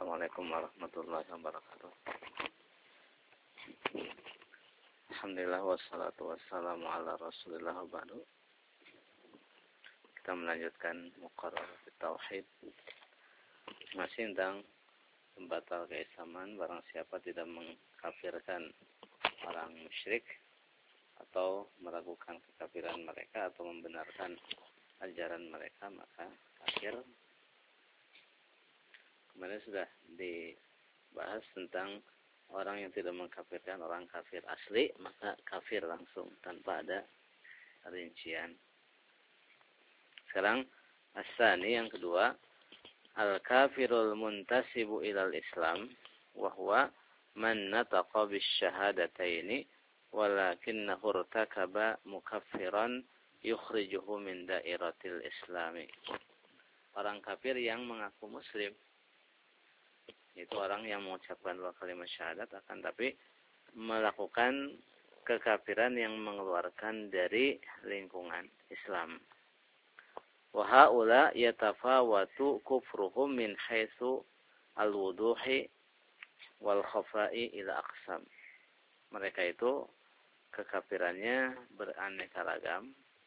Assalamualaikum warahmatullahi wabarakatuh. Alhamdulillah wassalatu wassalamu ala Rasulillah wa ba'du. Kita melanjutkan muqarrarah tauhid. Masih tentang pembatal keislaman barang siapa tidak mengkafirkan orang musyrik atau meragukan kekafiran mereka atau membenarkan ajaran mereka maka kafir. Kemarin sudah dibahas tentang orang yang tidak mengkafirkan orang kafir asli, maka kafir langsung tanpa ada rincian. Sekarang as-sani yang kedua, al-kafirul muntasibu ilal Islam wa huwa man nataqa bisyahadataini walakinnahu irtakaba mukaffiran yukhrijuhu min dairatil islami. Orang kafir yang mengaku muslim, itu orang yang mengucapkan dua kalimat syahadat akan tapi melakukan kekafiran yang mengeluarkan dari lingkungan Islam. Wa haula yatafawatu kufruhum min haitsu al-wuduhi wal khafa'i ila aqsam. Mereka itu kekafirannya beraneka ragam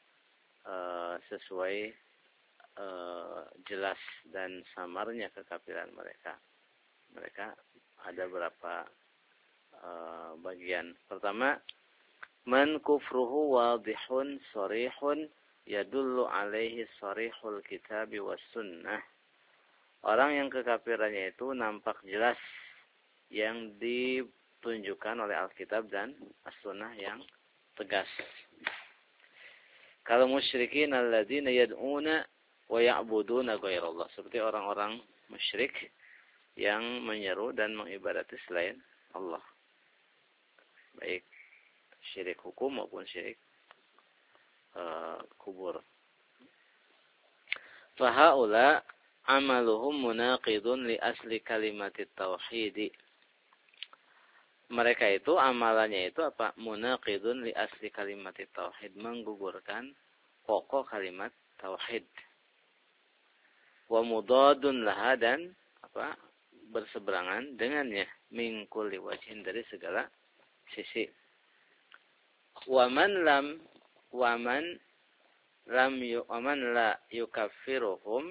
sesuai jelas dan samarnya kekafiran mereka. Mereka ada beberapa bagian. Pertama, man kufruhu wadihun sarihun yadullu alaihi sarihul kitabi was sunnah. Orang yang kekafirannya itu nampak jelas yang ditunjukkan oleh Alkitab dan as-sunnah yang tegas. Kalau musyrikin alladzina yad'una wa ya'buduna ghairallah, seperti orang-orang musyrik yang menyeru dan mengibadati selain Allah. Baik syirik hukum maupun syirik kubur. Fahaula amaluhum munaqidun li asli kalimatit tauhid. Mereka itu amalannya itu apa? Munaqidun li asli kalimatit tauhid, menggugurkan pokok kalimat tauhid. Wa mudadun laha, dan apa? Berseberangan dengannya min kulli wajhin, dari segala sisi. Wa man la yukaffiruhum,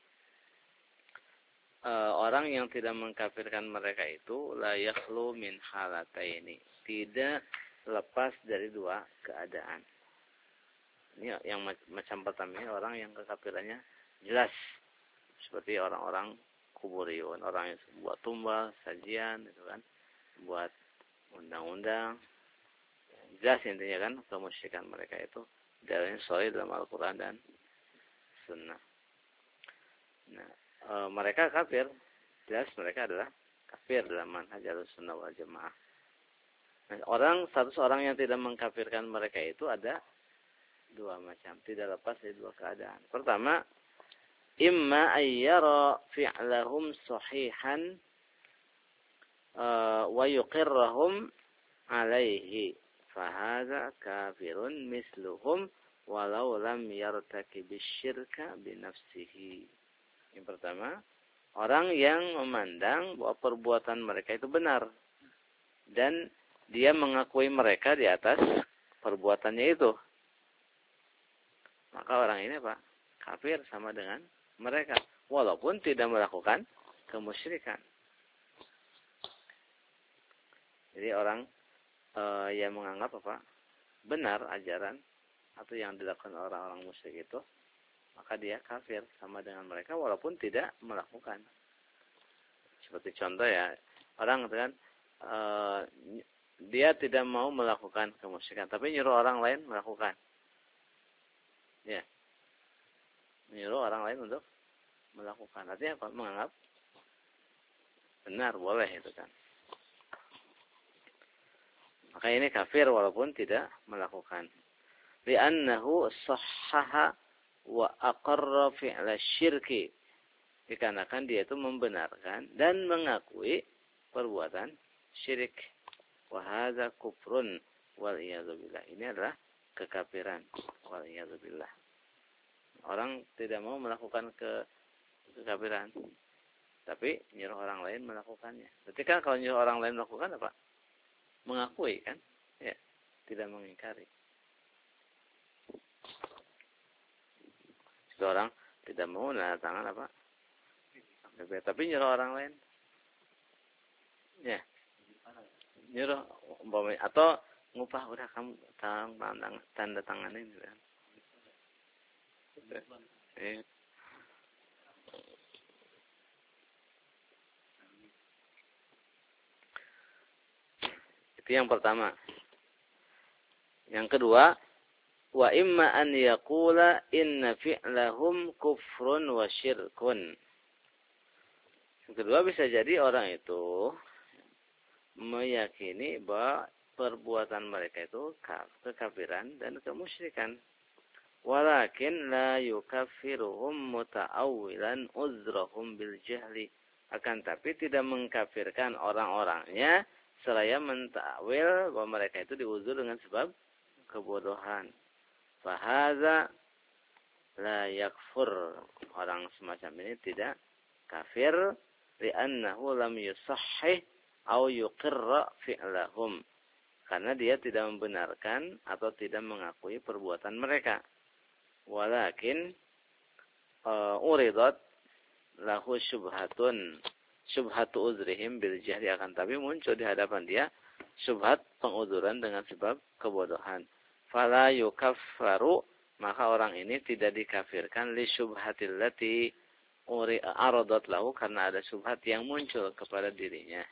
orang yang tidak mengkafirkan mereka itu la yakhlu min halataini, tidak lepas dari dua keadaan. Ini yang macam pertama, orang yang kekafirannya jelas, seperti orang-orang kuburiyun, orang yang buat tumbal, sajian, itu kan, buat undang-undang, jelas intinya kan kemusyrikan mereka itu dalilnya sahih dalam Al-Quran dan Sunnah. Nah, mereka kafir, jelas mereka adalah kafir dalam manhaj Ahlussunnah wal Jamaah. Nah, status orang yang tidak mengkafirkan mereka itu ada dua macam, tidak lepas dari dua keadaan. Pertama, imma ayyara fi'lahum sahihan wa yuqirrahum alaihi fahadha kafirun misluhum walau lam yartakibish syirka binafsihi. Yang pertama, orang yang memandang bahwa perbuatan mereka itu benar dan dia mengakui mereka di atas perbuatannya itu, maka orang ini apa? Kafir sama dengan mereka, walaupun tidak melakukan kemusyrikan. Jadi orang yang menganggap apa? Benar ajaran atau yang dilakukan orang-orang musyrik itu, maka dia kafir sama dengan mereka walaupun tidak melakukan. Seperti contoh ya, orang kan dia tidak mau melakukan kemusyrikan, tapi nyuruh orang lain melakukan. Ya. Menyuruh orang lain untuk melakukan. Artinya apa? Menganggap benar, boleh itu kan. Maka ini kafir walaupun tidak melakukan. Li'annahu sahhaha wa aqarra fi'la syirki. Dikarenakan dia itu membenarkan dan mengakui perbuatan syirik. Wa hadza kufrun wal iyadzu billah. Ini adalah kekafiran wal iyadzu billah. Orang tidak mau melakukan kekafiran, tapi nyuruh orang lain melakukannya. Berarti kan kalau nyuruh orang lain melakukan apa? Mengakui kan? Ya, tidak mengingkari. Seorang tidak mau nanda tangan apa? Tapi nyuruh orang lain. Ya. Nyuruh atau ngupah udah kamu tanda tanganin gitu kan. Ya. Itu yang pertama. Yang kedua, wa imma an yaqula inna fi'lahum kufrun wa syirkun. Yang kedua bisa jadi orang itu meyakini bahwa perbuatan mereka itu kekafiran dan kemusyrikan. Walakin la yukaffiruhum muta'awwilan uzrahum bil jahli. Akan tapi tidak mengkafirkan orang-orangnya seraya mentakwil bahwa mereka itu diuzur dengan sebab kebodohan. Fahaza la yakfur. Orang semacam ini tidak kafir li'annahu lam yusahhih au yuqirra fi'lahum. Karena dia tidak membenarkan atau tidak mengakui perbuatan mereka. Walakin uridat lahu syubhatu uzrihim bil jahli, akan tapi muncul di hadapan dia syubhat penguzuran dengan sebab kebodohan. Fala yukaffaru, maka orang ini tidak dikafirkan li syubhatillati aradat lahu, karena ada syubhat yang muncul kepada dirinya.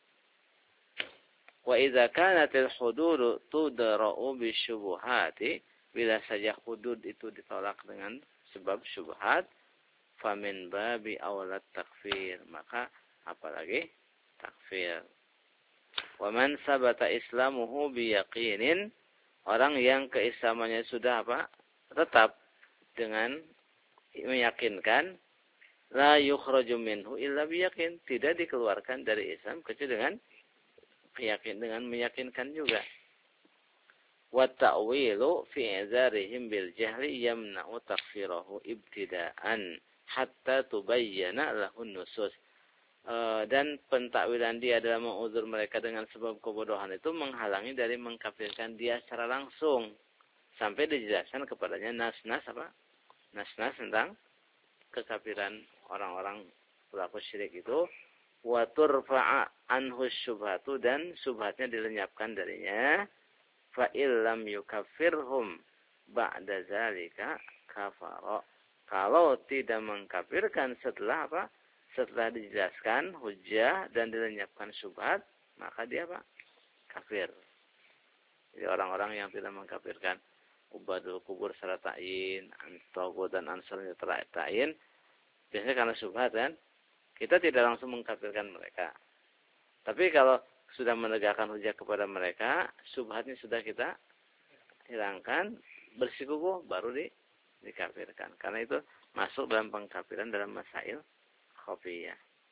Wa idza kanatil hudud tudra'u bisyubuhati, bila saja hudud itu ditolak dengan sebab syubhat, famin babi awlat takfir, maka apalagi takfir. Wa man sabata islamuhu biyaqinin, orang yang keislamannya sudah apa? Tetap dengan meyakinkan, la yukhraju minhu illa biyaqin, tidak dikeluarkan dari Islam kecuali dengan meyakinkan juga. Wa ta'wilu fi izarihim bil jahli yamna'u takfirahu ibtida'an hatta tubayyana lahu nusus. Dan pentakwilan dia dalam menguzur mereka dengan sebab kebodohan itu menghalangi dari mengkafirkan dia secara langsung sampai dijelaskan kepadanya nas-nas tentang kekafiran orang-orang pelaku syirik itu. Wa turfa'a anhu syubhatu, dan syubhatnya dilenyapkan darinya. Fa illam yukaffirhum ba'da zalika kafara. Kalau tidak mengkafirkan setelah apa? Setelah dijelaskan hujjah dan dilenyapkan syubhat, maka dia apa? Kafir. Jadi orang-orang yang tidak mengkafirkan ubadul kubur secara ta'yin, Togut dan Ansar secara ta'yin, biasanya karena syubhat kan? Kita tidak langsung mengkafirkan mereka. Tapi kalau sudah menegakkan hujjah kepada mereka, syubhatnya sudah kita hilangkan, bersikukuh, baru dikafirkan. Karena itu masuk dalam pengkafiran dalam masail khafiyah.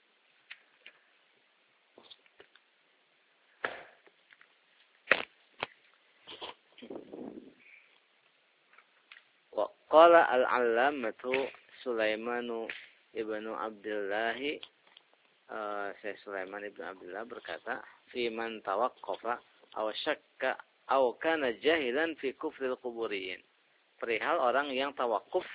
Wa qala al-'allamatu Sulaimanu ibnu Abdullah, Syekh Sulaiman ibnu Abdullah berkata, fi man tawaqqafa aw syakka aw kana jahilan fi kufril quburiyin. Perihal orang yang tawakuf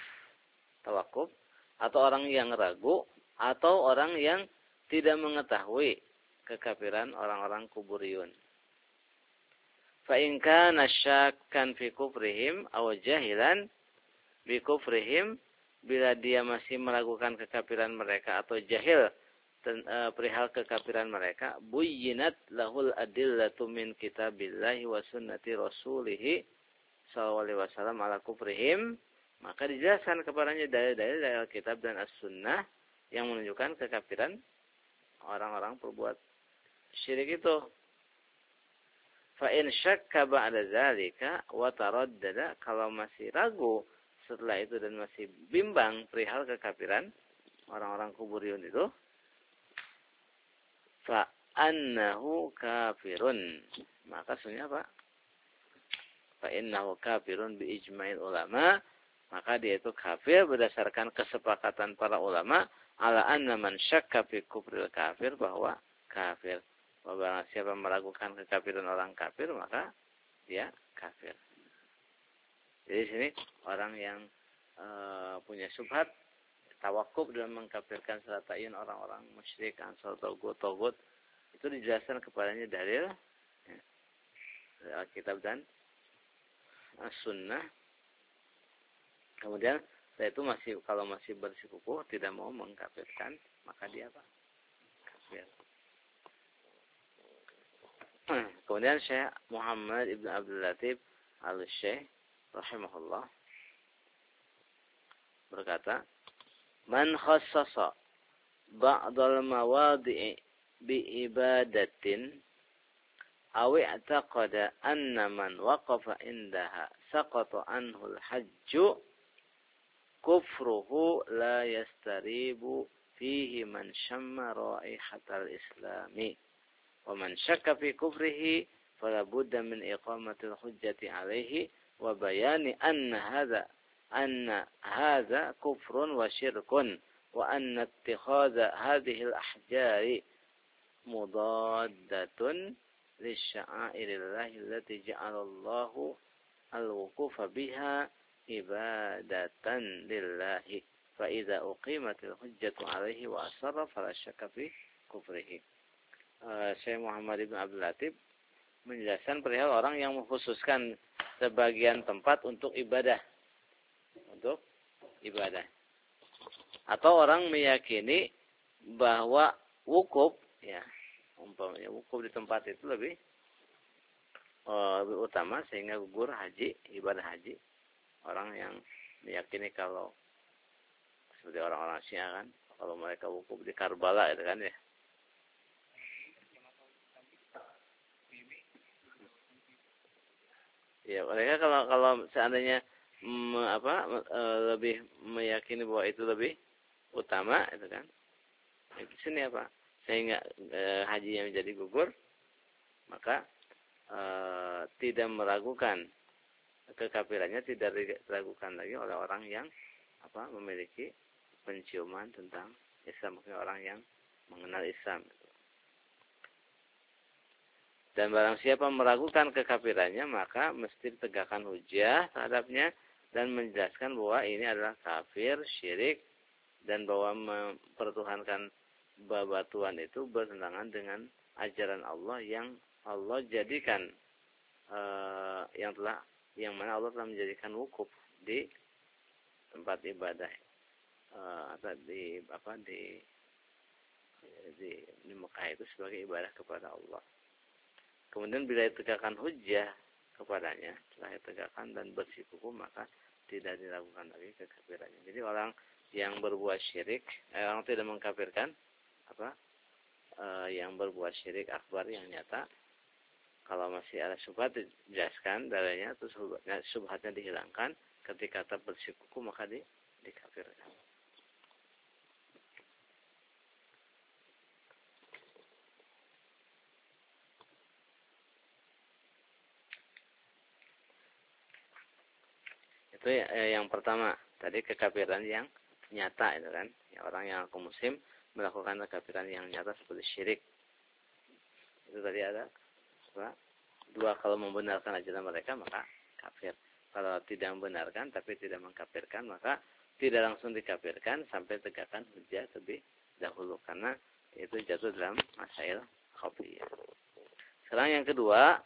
atau orang yang ragu atau orang yang tidak mengetahui kekafiran orang-orang kuburiyun. Fa in kana syakkan fi kufrihim aw jahilan bi kufrihim, bila dia masih meragukan kekafiran mereka atau jahil perihal kekafiran mereka, buyyinat lahul adillatu min kitabillahi wa sunnati rasulih sallallahu alaihi wasallam ala kufrihim, maka dijelaskan kepadanya dalil-dalil dari Alkitab dan As-Sunnah yang menunjukkan kekafiran orang-orang berbuat syirik itu. Fa in syakka ba'da zalika wa taraddada, kalau masih ragu setelah itu dan masih bimbang perihal kekafiran orang-orang kuburiyun itu, fa annahu kafirun, maka sebenarnya apa? Fa innahu kafirun bi ijma'il ulama, maka dia itu kafir berdasarkan kesepakatan para ulama ala anna man syakka fi kufril kafir, bahwa kafir. Bahwa siapa meragukan kekafiran orang kafir, maka dia kafir. Jadi sini orang yang punya syubhat tawakuf dalam mengkafirkan salat ta'yin orang-orang musyrik, ansar, togut, itu dijelaskan kepadanya dalil dari Alkitab dan As-Sunnah. Kemudian setelah itu kalau masih bersikukuh tidak mau mengkafirkan, maka dia apa? Kafir. Kemudian Syekh Muhammad Ibn Abdul Latif Al-Syekh rahimahullah berkata, man khassasa ba'dal mawadi'i biibadatin aw i'taqada anna man waqafa indaha saqata anhu al-hajju kufruhu la yastaribu fihi man shamma raihatal islami wa man syakka fi kufrihi fala budda min iqamatil hujjati alaihi wa bayani anna hadza kufrun wa syirkun wa anna ittikhadha hadhihi al-ahjari mudaddatun lisya'airillahi allati ja'alallahu al-wuqufa biha ibadatan lillahi fa idza uqimatil hujjatu alaihi wa asarra fala syakka fi kufrihi. Syekh Muhammad Ibn Abdul Latif menjelaskan perihal orang yang mengkhususkan sebagian tempat untuk ibadah. Untuk ibadah. Atau orang meyakini bahwa wukuf, ya, umpamanya wukuf di tempat itu lebih utama sehingga gugur haji, ibadah haji. Orang yang meyakini kalau seperti orang-orang Syiah kan, kalau mereka wukuf di Karbala itu kan ya. Ya, mereka kalau seandainya lebih meyakini bahwa itu lebih utama itu kan. Di sini apa? Sehingga hajinya menjadi gugur, maka tidak meragukan kekafirannya, tidak diragukan lagi oleh orang yang memiliki penciuman tentang Islam, mungkin orang yang mengenal Islam. Dan barang siapa meragukan kekafirannya, maka mesti ditegakkan hujjah terhadapnya dan menjelaskan bahwa ini adalah kafir, syirik, dan bahwa mempertuhankan babatuan itu bertentangan dengan ajaran Allah yang Allah jadikan yang mana Allah telah menjadikan wukuf di tempat ibadah atau di Mekah itu sebagai ibadah kepada Allah. Kemudian bila ditegakkan hujjah kepadanya, setelah ditegakkan dan bersikukuh, maka tidak diragukan lagi kekafirannya. Jadi orang yang berbuat syirik, orang tidak mengkafirkan yang berbuat syirik akbar yang nyata, kalau masih ada syubhat dijelaskan dalilnya, terus syubhatnya dihilangkan, ketika tetap bersikukuh maka dikafirkan. Itu yang pertama, tadi kekafiran yang nyata itu kan, ya, orang yang aku muslim melakukan kekafiran yang nyata seperti syirik. Itu tadi ada dua, kalau membenarkan ajaran mereka maka kafir. Kalau tidak membenarkan tapi tidak mengkafirkan, maka tidak langsung dikafirkan sampai tegakkan hujjah terlebih dahulu, karena itu jatuh dalam masail khafiyah. Sekarang yang kedua,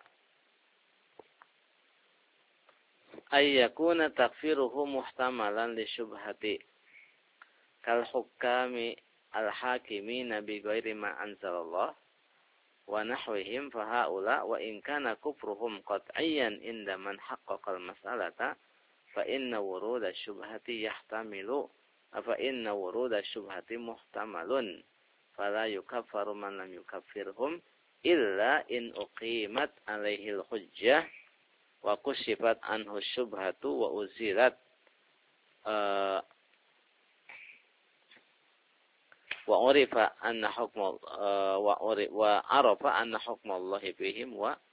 ayyakuna takfiruhu muhtamalan li syubhati kal hukami al-hakimina bi ghairi ma anzalallah wa nahwihim fa haula wa in kana kufruhum qat'iyyan inda man haqqaqa al-mas'alata fa inna wuruda syubhati muhtamalun fala yukaffaru man lam yukaffirhum illa in uqimat alaihi al-hujjah wa kusyifat anhu syubhatu wa uzilat wa urifa anna hukma wa arafa anna hukma Allah fihim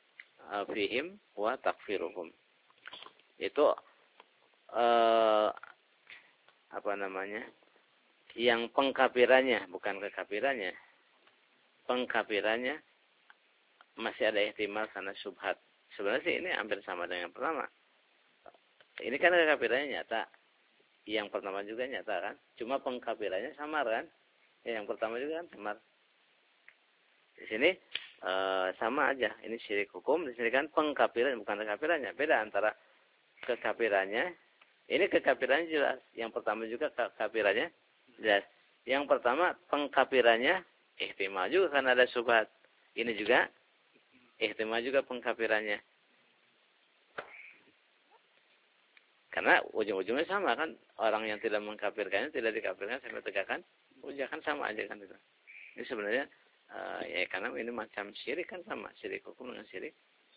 wa takfiruhum. Itu yang pengkafirannya, bukan kekafirannya, pengkafirannya masih ada ihtimal karena syubhat. Sebenarnya sih ini hampir sama dengan yang pertama. Ini kan kekafirannya nyata. Yang pertama juga nyata kan. Cuma pengkafirannya samar kan. Yang pertama juga kan samar. Di sini sama aja. Ini syirik hukum. Di sini kan pengkafiran bukan kekafirannya. Beda antara kekafirannya. Ini kekafirannya jelas. Yang pertama juga kekafirannya jelas. Yang pertama pengkafirannya ihtimal juga kan ada syubhat. Ini juga ihtimal juga pengkafirannya. Karena ujung-ujungnya sama kan. Orang yang tidak mengkafirkannya tidak dikafirkan sampai tegakkan hujah kan sama aja kan itu. Ini sebenarnya ya karena ini macam syirik kan sama. Syirik hukum dengan syirik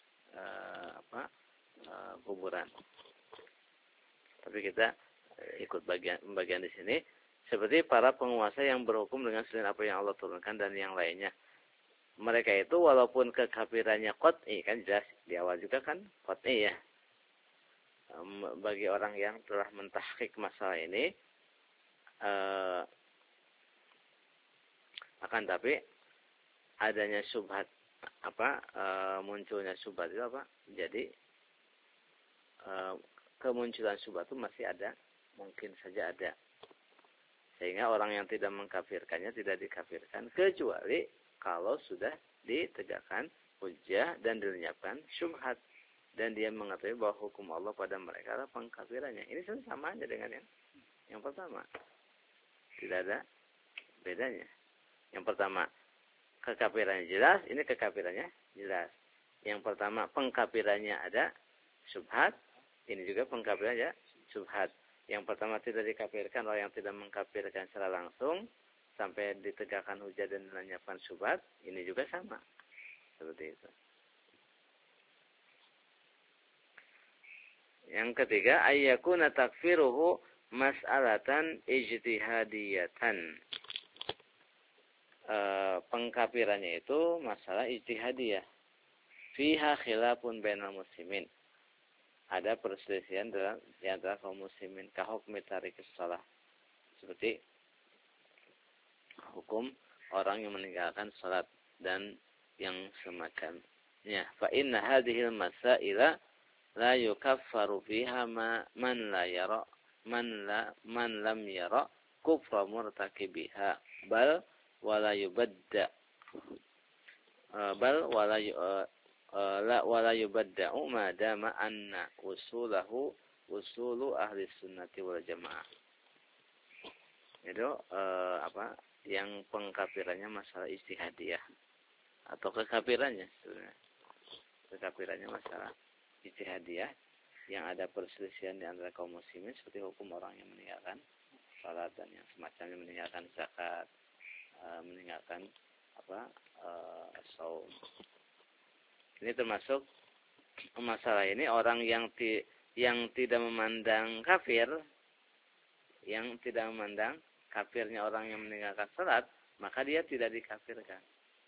kuburan. Tapi kita ikut bagian di sini. Seperti para penguasa yang berhukum dengan selain apa yang Allah turunkan dan yang lainnya. Mereka itu walaupun kekafirannya qat'i kan jelas di awal juga kan qat'i ya. Bagi orang yang telah mentahqiq masalah ini akan tapi adanya syubhat munculnya syubhat itu apa? Jadi kemunculan syubhat itu masih ada, mungkin saja ada. Sehingga orang yang tidak mengkafirkannya tidak dikafirkan kecuali kalau sudah ditegakkan hujjah dan dilenyapkan syubhat. Dan dia mengetahui bahwa hukum Allah pada mereka adalah pengkafirannya. Ini sama aja dengan yang pertama. Tidak ada bedanya. Yang pertama, kekafirannya jelas. Ini kekafirannya jelas. Yang pertama, pengkafirannya ada syubhat. Ini juga pengkafirannya syubhat. Yang pertama tidak dikafirkan, orang yang tidak mengkafirkan secara langsung. Sampai ditegakkan hujjah dan dilenyapkan syubhat. Ini juga sama. Seperti itu. Yang ketiga, ayyakuna takfiruhu mas'alatan ijtihadiyatan. Pengkafirannya itu masalah ijtihadiyah. Fiha khilafun bainal muslimin. Ada perselisihan di antara kaum muslimin. Kahukmi tarikis shalah. Seperti hukum orang yang meninggalkan salat dan yang semacamnya. Fa inna hadhil masaila la yukaffaru fiha man lam yara kufra murtakibiha bal wala yubadda wala yubadda'u ma dama anna usulu ahli sunnati wal jamaah. Itu yang pengkafirannya masalah ijtihadiyah atau kekafirannya sebenarnya. Kekafirannya masalah ijtihadiyah yang ada perselisihan di antara kaum muslimin seperti hukum orang yang meninggalkan salat dan yang semacamnya, meninggalkan zakat, meninggalkan saum. Ini termasuk masalah ini orang yang tidak memandang kafir, yang tidak memandang kafirnya orang yang meninggalkan salat, maka dia tidak dikafirkan.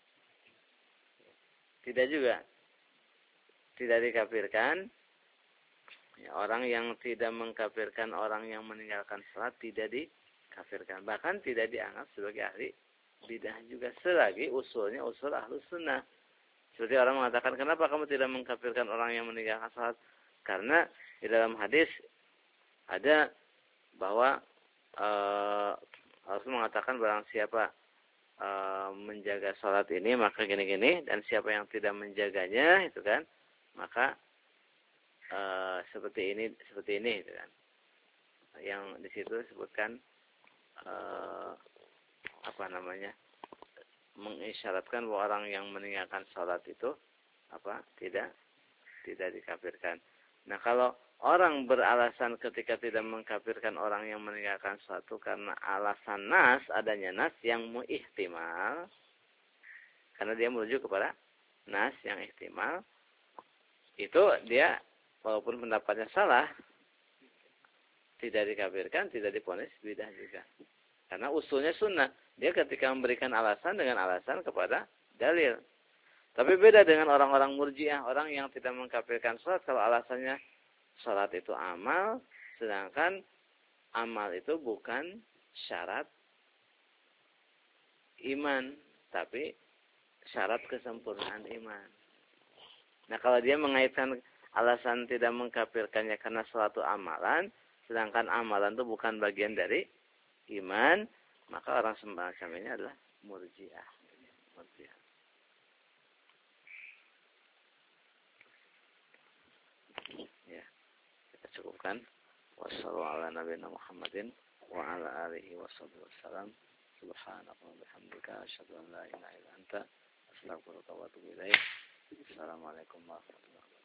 Tidak juga. Tidak dikafirkan. Orang yang tidak mengkafirkan orang yang meninggalkan salat tidak dikafirkan. Bahkan tidak dianggap sebagai ahli bidah juga. Selagi usulnya usul ahlus sunnah. Seperti orang mengatakan, kenapa kamu tidak mengkafirkan orang yang meninggalkan salat? Karena di dalam hadis ada bahwa Rasul mengatakan barang siapa menjaga salat ini maka gini-gini, dan siapa yang tidak menjaganya itu kan maka seperti ini gitu kan. Yang di situ disebutkan mengisyaratkan bahwa orang yang meninggalkan salat itu tidak dikafirkan. Nah, kalau orang beralasan ketika tidak mengkafirkan orang yang meninggalkan suatu karena alasan adanya nas yang muihtimal, karena dia merujuk kepada nas yang ihtimal, itu dia walaupun pendapatnya salah, tidak dikafirkan, tidak diponis bidah juga. Karena usulnya sunnah. Dia ketika memberikan alasan dengan alasan kepada dalil. Tapi beda dengan orang-orang murji'ah, orang yang tidak mengkafirkan salat kalau alasannya salat itu amal, sedangkan amal itu bukan syarat iman, tapi syarat kesempurnaan iman. Nah, kalau dia mengaitkan alasan tidak mengkafirkannya karena suatu amalan, sedangkan amalan itu bukan bagian dari iman, maka orang semacam ini adalah murji'ah. Murji'ah. Ya, kita cukupkan. Wassalamualaikum warahmatullahi wabarakatuh. Wa ala alihi wasallam. Subhanallah wa bihamdika asyhadu an la ilaha illa anta astaghfiruka wa atubu ilaik. Assalamualaikum warahmatullahi wabarakatuh.